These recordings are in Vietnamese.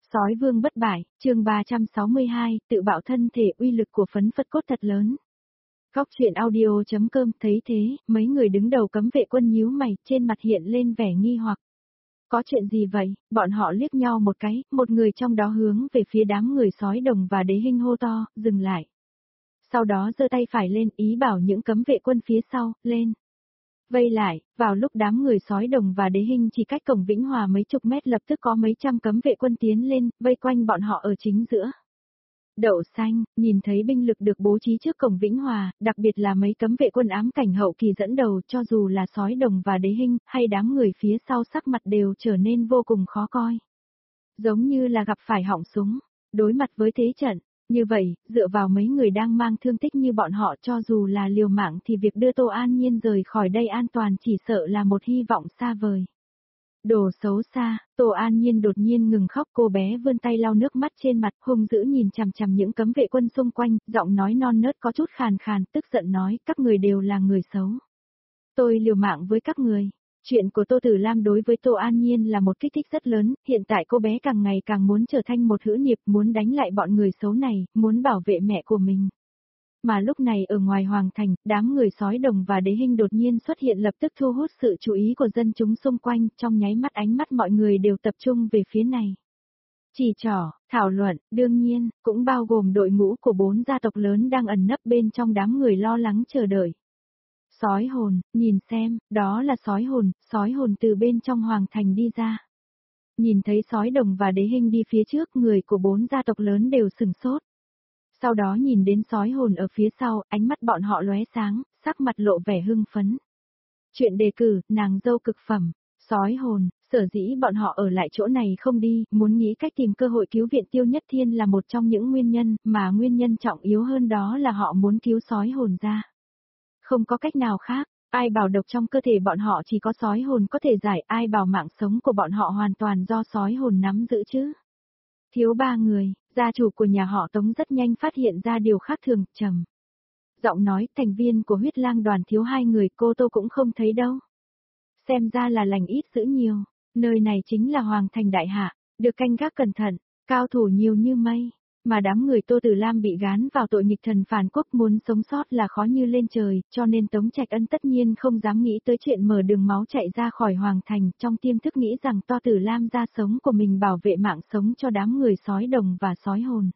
Sói vương bất bại, chương 362, tự bạo thân thể uy lực của phấn phất cốt thật lớn. Góc truyện audio.com thấy thế, mấy người đứng đầu cấm vệ quân nhíu mày, trên mặt hiện lên vẻ nghi hoặc. Có chuyện gì vậy? Bọn họ liếc nhau một cái, một người trong đó hướng về phía đám người sói đồng và đế hinh hô to, dừng lại. Sau đó giơ tay phải lên ý bảo những cấm vệ quân phía sau, lên. Vây lại, vào lúc đám người sói đồng và đế hinh chỉ cách cổng Vĩnh Hòa mấy chục mét lập tức có mấy trăm cấm vệ quân tiến lên, vây quanh bọn họ ở chính giữa. Đậu xanh, nhìn thấy binh lực được bố trí trước cổng Vĩnh Hòa, đặc biệt là mấy cấm vệ quân ám cảnh hậu kỳ dẫn đầu cho dù là sói đồng và đế hinh, hay đám người phía sau sắc mặt đều trở nên vô cùng khó coi. Giống như là gặp phải họng súng, đối mặt với thế trận. Như vậy, dựa vào mấy người đang mang thương tích như bọn họ cho dù là liều mạng thì việc đưa Tô An Nhiên rời khỏi đây an toàn chỉ sợ là một hy vọng xa vời. Đồ xấu xa, Tô An Nhiên đột nhiên ngừng khóc, cô bé vươn tay lau nước mắt trên mặt, hung dữ nhìn chằm chằm những cấm vệ quân xung quanh, giọng nói non nớt có chút khàn khàn, tức giận nói, các người đều là người xấu. Tôi liều mạng với các người. Chuyện của Tô Tử Lam đối với Tô An Nhiên là một kích thích rất lớn, hiện tại cô bé càng ngày càng muốn trở thành một hữu niệp, muốn đánh lại bọn người xấu này, muốn bảo vệ mẹ của mình. Mà lúc này ở ngoài Hoàng Thành, đám người sói đồng và đế hinh đột nhiên xuất hiện lập tức thu hút sự chú ý của dân chúng xung quanh, trong nháy mắt ánh mắt mọi người đều tập trung về phía này. Chỉ trỏ, thảo luận, đương nhiên, cũng bao gồm đội ngũ của 4 gia tộc lớn đang ẩn nấp bên trong đám người lo lắng chờ đợi. Sói hồn, nhìn xem, đó là sói hồn từ bên trong Hoàng Thành đi ra. Nhìn thấy sói đồng và đế hinh đi phía trước, người của 4 gia tộc lớn đều sửng sốt. Sau đó nhìn đến sói hồn ở phía sau, ánh mắt bọn họ lóe sáng, sắc mặt lộ vẻ hưng phấn. Chuyện đề cử, nàng dâu cực phẩm, sói hồn, sở dĩ bọn họ ở lại chỗ này không đi, muốn nghĩ cách tìm cơ hội cứu viện Tiêu Nhất Thiên là một trong những nguyên nhân, mà nguyên nhân trọng yếu hơn đó là họ muốn cứu sói hồn ra. Không có cách nào khác, ai bảo độc trong cơ thể bọn họ chỉ có sói hồn có thể giải, ai bảo mạng sống của bọn họ hoàn toàn do sói hồn nắm giữ chứ. Thiếu 3 người, gia chủ của nhà họ Tống rất nhanh phát hiện ra điều khác thường, trầm giọng nói, thành viên của huyết lang đoàn thiếu 2 người, cô Tô cũng không thấy đâu. Xem ra là lành ít dữ nhiều, nơi này chính là Hoàng Thành đại hạ, được canh gác cẩn thận, cao thủ nhiều như mây. Mà đám người Tô Tử Lam bị gán vào tội nghịch thần phản quốc, muốn sống sót là khó như lên trời, cho nên Tống Trạch Ân tất nhiên không dám nghĩ tới chuyện mở đường máu chạy ra khỏi Hoàng Thành, trong tiềm thức nghĩ rằng Tô Tử Lam ra sống của mình bảo vệ mạng sống cho đám người sói đồng và sói hồn.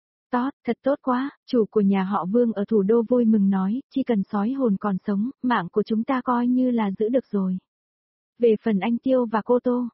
Thật tốt quá, chủ của nhà họ Vương ở thủ đô vui mừng nói, chỉ cần sói hồn còn sống, mạng của chúng ta coi như là giữ được rồi. Về phần anh Tiêu và cô Tô,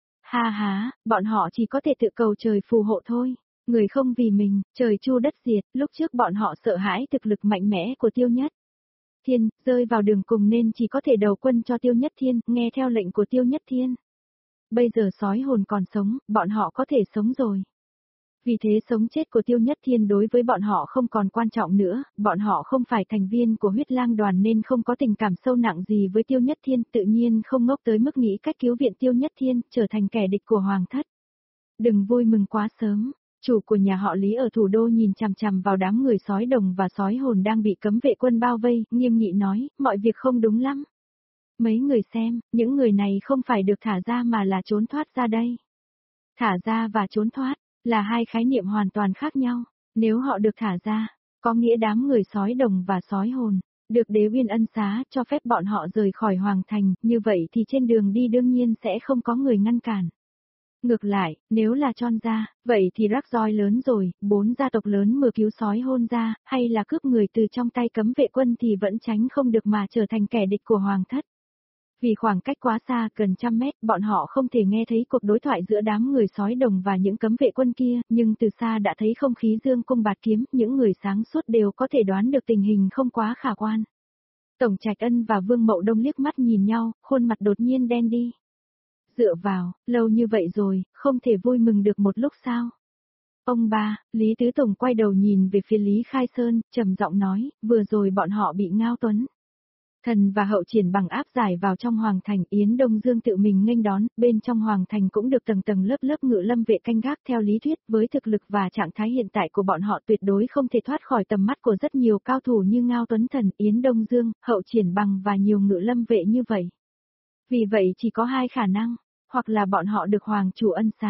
bọn họ chỉ có thể tự cầu trời phù hộ thôi. Người không vì mình, trời chu đất diệt, lúc trước bọn họ sợ hãi thực lực mạnh mẽ của Tiêu Nhất Thiên, rơi vào đường cùng nên chỉ có thể đầu quân cho Tiêu Nhất Thiên, nghe theo lệnh của Tiêu Nhất Thiên. Bây giờ sói hồn còn sống, bọn họ có thể sống rồi. Vì thế sống chết của Tiêu Nhất Thiên đối với bọn họ không còn quan trọng nữa, bọn họ không phải thành viên của huyết lang đoàn nên không có tình cảm sâu nặng gì với Tiêu Nhất Thiên, tự nhiên không ngốc tới mức nghĩ cách cứu viện Tiêu Nhất Thiên, trở thành kẻ địch của Hoàng thất. Đừng vui mừng quá sớm. Chủ của nhà họ Lý ở thủ đô nhìn chằm chằm vào đám người sói đồng và sói hồn đang bị cấm vệ quân bao vây, nghiêm nghị nói, mọi việc không đúng lắm. Mấy người xem, những người này không phải được thả ra mà là trốn thoát ra đây. Thả ra và trốn thoát, là hai khái niệm hoàn toàn khác nhau. Nếu họ được thả ra, có nghĩa đám người sói đồng và sói hồn, được đế uyên ân xá, cho phép bọn họ rời khỏi Hoàng Thành, như vậy thì trên đường đi đương nhiên sẽ không có người ngăn cản. Ngược lại, nếu là Chon gia, vậy thì rắc rối lớn rồi, 4 gia tộc lớn mở cứu sói hôn ra, hay là cướp người từ trong tay cấm vệ quân thì vẫn tránh không được mà trở thành kẻ địch của Hoàng thất. Vì khoảng cách quá xa, gần trăm mét, bọn họ không thể nghe thấy cuộc đối thoại giữa đám người sói đồng và những cấm vệ quân kia, nhưng từ xa đã thấy không khí dương cung bạt kiếm, những người sáng suốt đều có thể đoán được tình hình không quá khả quan. Tổng Trạch Ân và Vương Mậu Đông liếc mắt nhìn nhau, khuôn mặt đột nhiên đen đi. Dựa vào, lâu như vậy rồi, không thể vui mừng được một lúc sao? Ông ba, Lý Tứ Tổng quay đầu nhìn về phía Lý Khai Sơn, trầm giọng nói, vừa rồi bọn họ bị Ngao Tuấn Thần và Hậu Triển bằng áp giải vào trong Hoàng Thành, Yến Đông Dương tự mình nghênh đón, bên trong Hoàng Thành cũng được tầng tầng lớp lớp ngự lâm vệ canh gác theo lý thuyết, với thực lực và trạng thái hiện tại của bọn họ tuyệt đối không thể thoát khỏi tầm mắt của rất nhiều cao thủ như Ngao Tuấn Thần, Yến Đông Dương, Hậu Triển bằng và nhiều ngự lâm vệ như vậy. Vì vậy chỉ có hai khả năng, hoặc là bọn họ được Hoàng chủ ân xá,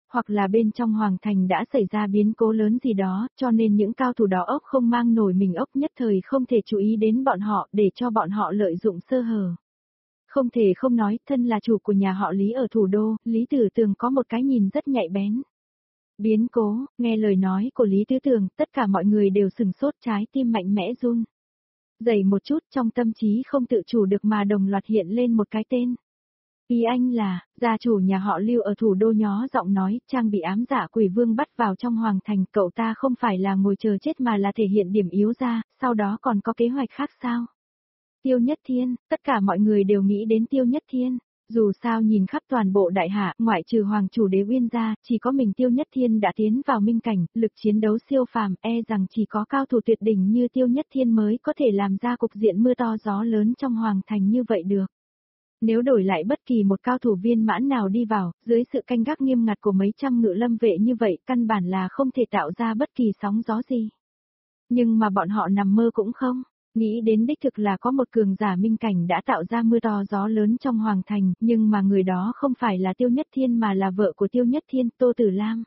Hoặc là bên trong hoàng thành đã xảy ra biến cố lớn gì đó, cho nên những cao thủ đó ốc không mang nổi mình ốc nhất thời không thể chú ý đến bọn họ để cho bọn họ lợi dụng sơ hở. Không thể không nói, thân là chủ của nhà họ Lý ở thủ đô, Lý Tử Tường có một cái nhìn rất nhạy bén. Biến cố, nghe lời nói của Lý Tứ Tường, tất cả mọi người đều sừng sốt, trái tim mạnh mẽ run. Dậy một chút, trong tâm trí không tự chủ được mà đồng loạt hiện lên một cái tên. Ý anh là, gia chủ nhà họ Lưu ở thủ đô nhó giọng nói, Trang bị ám giả quỷ vương bắt vào trong hoàng thành, cậu ta không phải là ngồi chờ chết mà là thể hiện điểm yếu ra, sau đó còn có kế hoạch khác sao? Tiêu Nhất Thiên, tất cả mọi người đều nghĩ đến Tiêu Nhất Thiên. Dù sao nhìn khắp toàn bộ đại hạ, ngoại trừ hoàng chủ Đế Uyên ra, chỉ có mình Tiêu Nhất Thiên đã tiến vào minh cảnh, lực chiến đấu siêu phàm, rằng chỉ có cao thủ tuyệt đỉnh như Tiêu Nhất Thiên mới có thể làm ra cục diện mưa to gió lớn trong hoàng thành như vậy được. Nếu đổi lại bất kỳ một cao thủ viên mãn nào đi vào, dưới sự canh gác nghiêm ngặt của mấy trăm ngự lâm vệ như vậy, căn bản là không thể tạo ra bất kỳ sóng gió gì. Nhưng mà bọn họ nằm mơ cũng không. Nghĩ đến đích thực là có một cường giả minh cảnh đã tạo ra mưa to gió lớn trong hoàng thành, nhưng mà người đó không phải là Tiêu Nhất Thiên mà là vợ của Tiêu Nhất Thiên, Tô Tử Lam.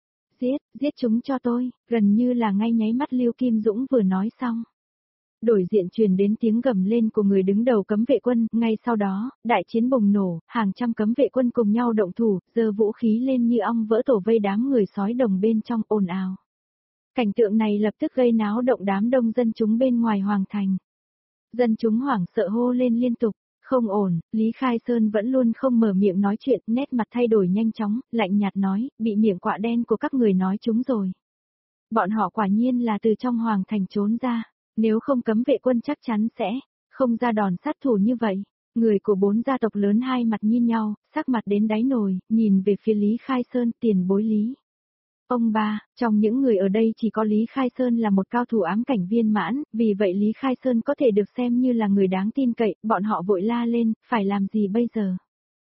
Giết chúng cho tôi, gần như là ngay nháy mắt Lưu Kim Dũng vừa nói xong. Đổi diện truyền đến tiếng gầm lên của người đứng đầu cấm vệ quân, ngay sau đó, đại chiến bùng nổ, hàng trăm cấm vệ quân cùng nhau động thủ, giơ vũ khí lên như ong vỡ tổ vây đám người sói đồng bên trong ồn ào. Cảnh tượng này lập tức gây náo động đám đông dân chúng bên ngoài hoàng thành. Dân chúng hoảng sợ hô lên liên tục, không ổn, Lý Khai Sơn vẫn luôn không mở miệng nói chuyện, nét mặt thay đổi nhanh chóng, lạnh nhạt nói, bị miệng quạ đen của các người nói chúng rồi. Bọn họ quả nhiên là từ trong hoàng thành trốn ra, nếu không cấm vệ quân chắc chắn sẽ không ra đòn sát thủ như vậy. Người của 4 gia tộc lớn hai mặt nhìn nhau, sắc mặt đến đáy nồi, nhìn về phía Lý Khai Sơn, tiền bối Lý. Ông ba, trong những người ở đây chỉ có Lý Khai Sơn là một cao thủ ám cảnh viên mãn, vì vậy Lý Khai Sơn có thể được xem như là người đáng tin cậy, bọn họ vội la lên, phải làm gì bây giờ?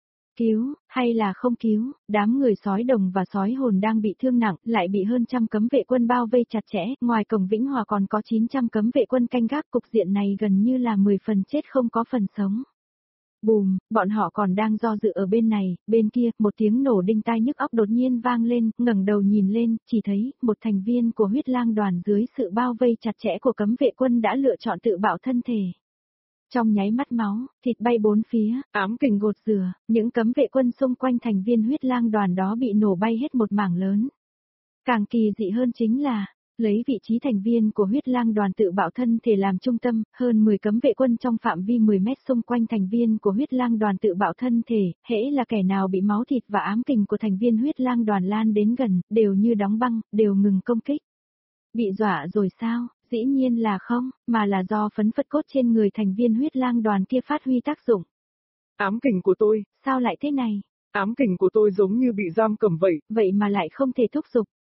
Cứu, hay là không cứu, đám người sói đồng và sói hồn đang bị thương nặng, lại bị hơn trăm cấm vệ quân bao vây chặt chẽ, ngoài cổng Vĩnh Hòa còn có 900 cấm vệ quân canh gác, cục diện này gần như là 10 phần chết không có phần sống. Bùm, bọn họ còn đang do dự ở bên này, bên kia, một tiếng nổ đinh tai nhức óc đột nhiên vang lên, ngẩng đầu nhìn lên, chỉ thấy, một thành viên của huyết lang đoàn dưới sự bao vây chặt chẽ của cấm vệ quân đã lựa chọn tự bạo thân thể. Trong nháy mắt máu, thịt bay bốn phía, ám kình gột rửa, những cấm vệ quân xung quanh thành viên huyết lang đoàn đó bị nổ bay hết một mảng lớn. Càng kỳ dị hơn chính là, lấy vị trí thành viên của huyết lang đoàn tự bạo thân thể làm trung tâm, hơn 10 cấm vệ quân trong phạm vi 10 mét xung quanh thành viên của huyết lang đoàn tự bạo thân thể, hễ là kẻ nào bị máu thịt và ám kình của thành viên huyết lang đoàn lan đến gần, đều như đóng băng, đều ngừng công kích. Bị dọa rồi sao? Dĩ nhiên là không, mà là do phấn phất cốt trên người thành viên huyết lang đoàn kia phát huy tác dụng. Ám kình của tôi. Sao lại thế này? Ám kình của tôi giống như bị giam cầm vậy. Vậy mà lại không thể thúc giục.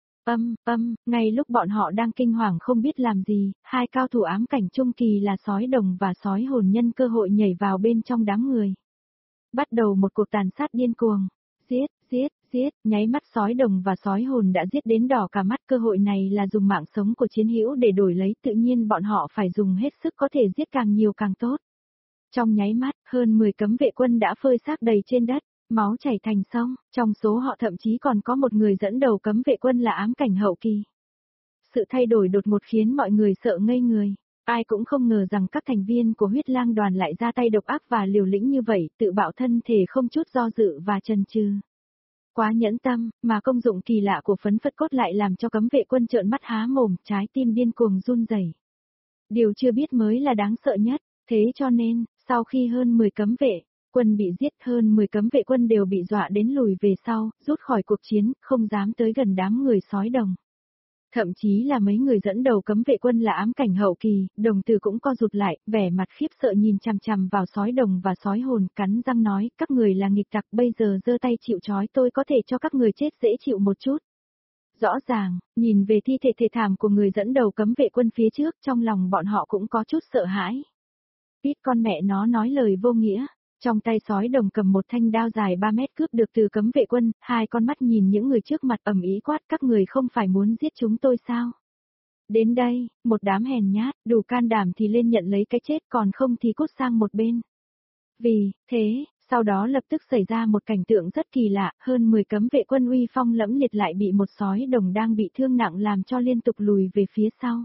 Ngay lúc bọn họ đang kinh hoàng không biết làm gì, hai cao thủ ám cảnh trung kỳ là sói đồng và sói hồn nhân cơ hội nhảy vào bên trong đám người. Bắt đầu một cuộc tàn sát điên cuồng. Giết, nháy mắt sói đồng và sói hồn đã giết đến đỏ cả mắt, cơ hội này là dùng mạng sống của chiến hữu để đổi lấy, tự nhiên bọn họ phải dùng hết sức có thể giết càng nhiều càng tốt. Trong nháy mắt, hơn 10 cấm vệ quân đã phơi xác đầy trên đất, máu chảy thành sông, trong số họ thậm chí còn có một người dẫn đầu cấm vệ quân là ám cảnh hậu kỳ. Sự thay đổi đột ngột khiến mọi người sợ ngây người. Ai cũng không ngờ rằng các thành viên của huyết lang đoàn lại ra tay độc ác và liều lĩnh như vậy, tự bạo thân thể không chút do dự và chần chừ. Quá nhẫn tâm, mà công dụng kỳ lạ của phấn phất cốt lại làm cho cấm vệ quân trợn mắt há mồm, trái tim điên cuồng run rẩy. Điều chưa biết mới là đáng sợ nhất, thế cho nên, sau khi hơn 10 cấm vệ quân bị giết, hơn 10 cấm vệ quân đều bị dọa đến lùi về sau, rút khỏi cuộc chiến, không dám tới gần đám người sói đồng. Thậm chí là mấy người dẫn đầu cấm vệ quân là ám cảnh hậu kỳ, đồng tử cũng co rụt lại, vẻ mặt khiếp sợ nhìn chằm chằm vào sói đồng và sói hồn, cắn răng nói, các người là nghịch tặc, bây giờ giơ tay chịu trói, tôi có thể cho các người chết dễ chịu một chút. Rõ ràng, nhìn về thi thể thê thảm của người dẫn đầu cấm vệ quân phía trước, trong lòng bọn họ cũng có chút sợ hãi. Ít con mẹ nó nói lời vô nghĩa. Trong tay sói đồng cầm một thanh đao dài 3 mét cướp được từ cấm vệ quân, hai con mắt nhìn những người trước mặt ầm ĩ quát, các người không phải muốn giết chúng tôi sao? Đến đây, một đám hèn nhát, đủ can đảm thì lên nhận lấy cái chết, còn không thì cút sang một bên. Vì thế, Sau đó lập tức xảy ra một cảnh tượng rất kỳ lạ, hơn 10 cấm vệ quân uy phong lẫm liệt lại bị một sói đồng đang bị thương nặng làm cho liên tục lùi về phía sau.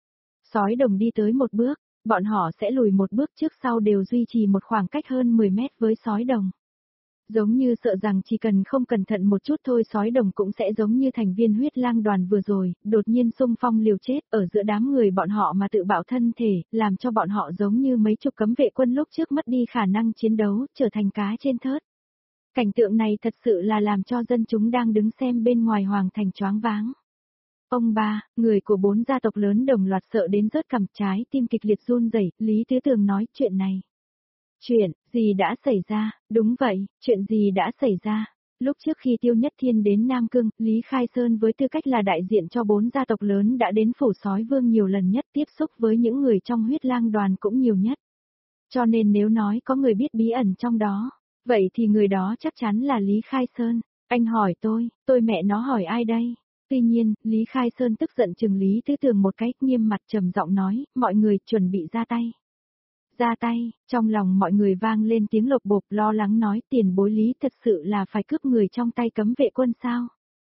Sói đồng đi tới một bước, bọn họ sẽ lùi một bước trước sau đều duy trì một khoảng cách hơn 10 mét với sói đồng. Giống như sợ rằng chỉ cần không cẩn thận một chút thôi sói đồng cũng sẽ giống như thành viên huyết lang đoàn vừa rồi, đột nhiên xung phong liều chết ở giữa đám người bọn họ mà tự bạo thân thể, làm cho bọn họ giống như mấy chục cấm vệ quân lúc trước mất đi khả năng chiến đấu, trở thành cá trên thớt. Cảnh tượng này thật sự là làm cho dân chúng đang đứng xem bên ngoài hoàng thành choáng váng. Ông ba, người của 4 gia tộc lớn đồng loạt sợ đến rớt cằm, trái tim kịch liệt run rẩy. Lý Tứ Tường nói chuyện này. Chuyện gì đã xảy ra? Đúng vậy, chuyện gì đã xảy ra? Lúc trước khi Tiêu Nhất Thiên đến Nam Cương, Lý Khai Sơn với tư cách là đại diện cho 4 gia tộc lớn đã đến phủ sói vương nhiều lần nhất, tiếp xúc với những người trong huyết lang đoàn cũng nhiều nhất. Cho nên nếu nói có người biết bí ẩn trong đó, vậy thì người đó chắc chắn là Lý Khai Sơn. Anh hỏi tôi mẹ nó hỏi ai đây? Tuy nhiên, Lý Khai Sơn tức giận chừng Lý Tứ Tường một cái, nghiêm mặt trầm giọng nói, mọi người chuẩn bị ra tay. Ra tay, trong lòng mọi người vang lên tiếng lộc bộp, lo lắng nói tiền bối Lý thật sự là phải cướp người trong tay cấm vệ quân sao?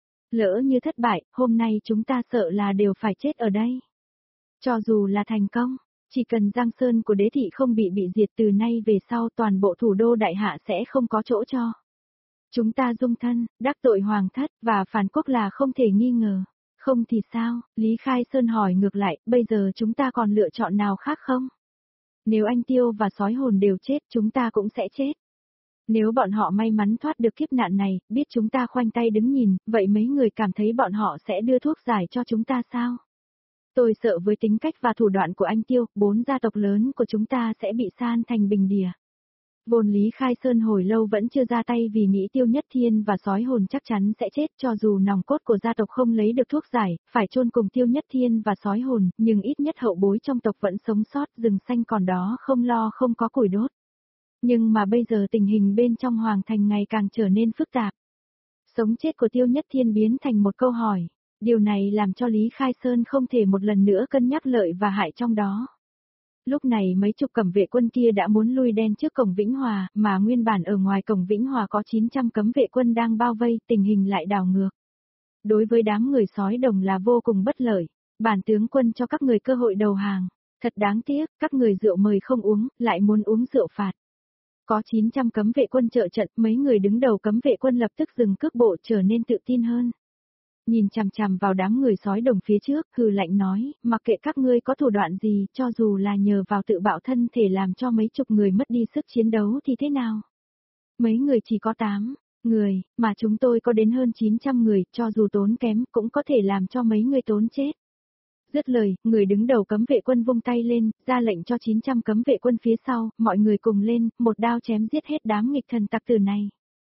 Lỡ như thất bại, hôm nay chúng ta sợ là đều phải chết ở đây. Cho dù là thành công, chỉ cần Giang Sơn của đế thị không bị diệt từ nay về sau toàn bộ thủ đô đại hạ sẽ không có chỗ cho. Chúng ta dung thân, đắc tội hoàng thất và phản quốc là không thể nghi ngờ. Không thì sao? Lý Khai Sơn hỏi ngược lại, bây giờ chúng ta còn lựa chọn nào khác không? Nếu anh Tiêu và sói hồn đều chết chúng ta cũng sẽ chết. Nếu bọn họ may mắn thoát được kiếp nạn này, biết chúng ta khoanh tay đứng nhìn, vậy mấy người cảm thấy bọn họ sẽ đưa thuốc giải cho chúng ta sao? Tôi sợ với tính cách và thủ đoạn của anh Tiêu, 4 gia tộc lớn của chúng ta sẽ bị san thành bình địa. Vốn Lý Khai Sơn hồi lâu vẫn chưa ra tay vì nghĩ Tiêu Nhất Thiên và sói hồn chắc chắn sẽ chết cho dù nòng cốt của gia tộc không lấy được thuốc giải, phải chôn cùng Tiêu Nhất Thiên và sói hồn, nhưng ít nhất hậu bối trong tộc vẫn sống sót, rừng xanh còn đó không lo không có củi đốt. Nhưng mà bây giờ tình hình bên trong hoàng thành ngày càng trở nên phức tạp. Sống chết của Tiêu Nhất Thiên biến thành một câu hỏi, điều này làm cho Lý Khai Sơn không thể một lần nữa cân nhắc lợi và hại trong đó. Lúc này mấy chục cấm vệ quân kia đã muốn lui đen trước cổng Vĩnh Hòa, mà nguyên bản ở ngoài cổng Vĩnh Hòa có 900 cấm vệ quân đang bao vây, tình hình lại đảo ngược. Đối với đám người sói đồng là vô cùng bất lợi, bản tướng quân cho các người cơ hội đầu hàng, thật đáng tiếc, các người rượu mời không uống, lại muốn uống rượu phạt. Có 900 cấm vệ quân trợ trận, mấy người đứng đầu cấm vệ quân lập tức dừng cước bộ trở nên tự tin hơn. Nhìn chằm chằm vào đám người sói đồng phía trước, hừ lạnh nói, mặc kệ các ngươi có thủ đoạn gì, cho dù là nhờ vào tự bạo thân thể làm cho mấy chục người mất đi sức chiến đấu thì thế nào? Mấy người chỉ có 8 người, mà chúng tôi có đến hơn 900 người, cho dù tốn kém cũng có thể làm cho mấy người tốn chết. Dứt lời, người đứng đầu cấm vệ quân vung tay lên, ra lệnh cho 900 cấm vệ quân phía sau, mọi người cùng lên, một đao chém giết hết đám nghịch thần tặc tử này.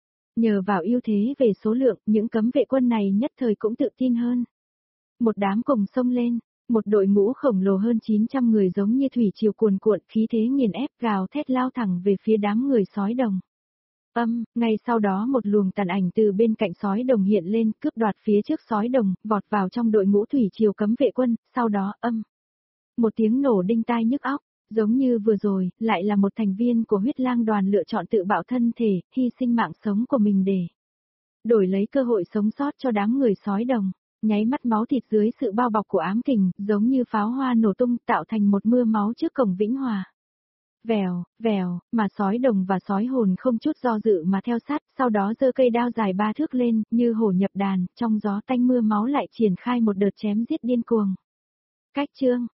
Nhờ vào ưu thế về số lượng, những cấm vệ quân này nhất thời cũng tự tin hơn. Một đám cùng xông lên, một đội ngũ khổng lồ hơn 900 người giống như thủy triều cuồn cuộn, khí thế nghiền ép gào thét lao thẳng về phía đám người sói đồng. Ngay sau đó một luồng tàn ảnh từ bên cạnh sói đồng hiện lên, cướp đoạt phía trước sói đồng, vọt vào trong đội ngũ thủy triều cấm vệ quân, sau đó một tiếng nổ đinh tai nhức óc. Giống như vừa rồi, lại là một thành viên của huyết lang đoàn lựa chọn tự bạo thân thể, hy sinh mạng sống của mình để đổi lấy cơ hội sống sót cho đám người sói đồng. Nháy mắt máu thịt dưới sự bao bọc của ám kình, giống như pháo hoa nổ tung tạo thành một mưa máu trước cổng Vĩnh Hòa. Vèo, vèo, mà sói đồng và sói hồn không chút do dự mà theo sát, sau đó giơ cây đao dài 3 thước lên, như hổ nhập đàn, trong gió tanh mưa máu lại triển khai một đợt chém giết điên cuồng. Cách chương